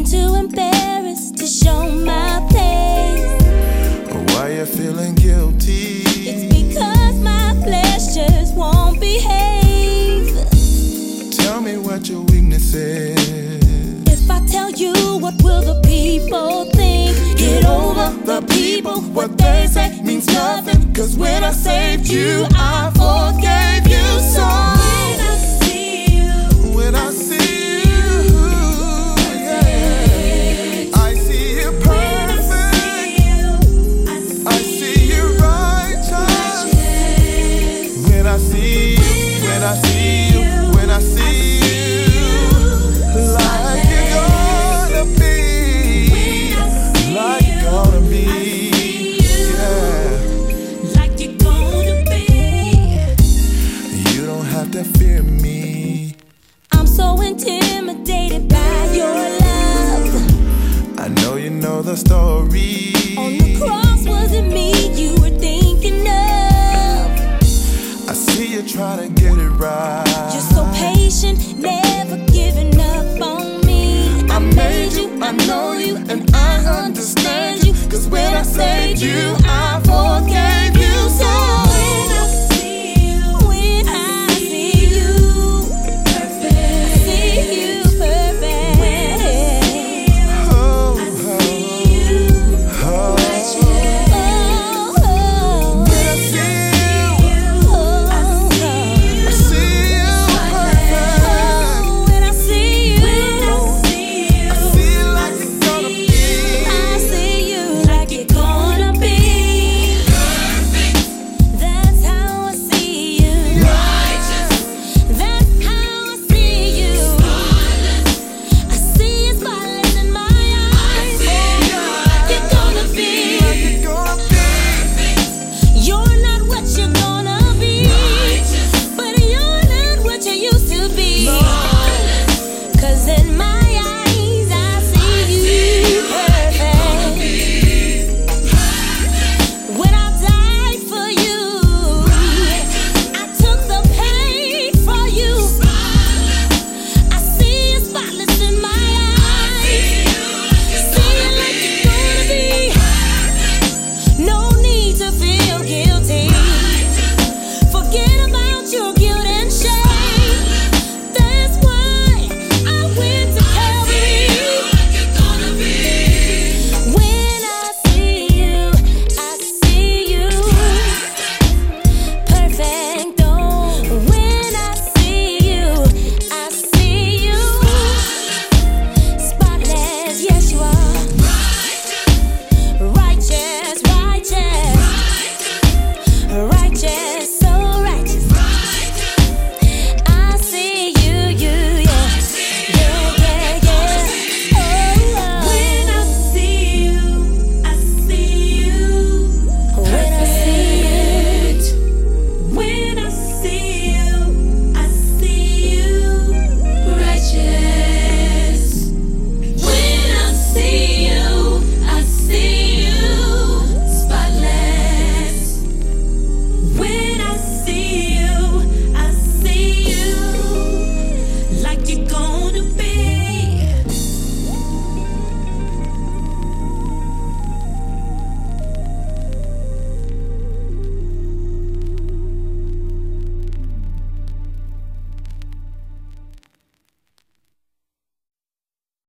too embarrassed to show my face. Why you feeling guilty? It's because my flesh just won't behave. Tell me what your weakness is. If I tell you, what will the people think? Get over the people, what they say means nothing. Cause when I saved you, I forgave you. So when I see you, when I see you, yeah, I see you perfect. I see you righteous. When I see you, when I see you, when I see you, like you're gonna be, like you're gonna be, yeah. like you're gonna be. You don't have to fear me. I'm so intimidated by your love. I know you know the story. On the cross, was it me you were thinking of? I see you trying to get it right. You're so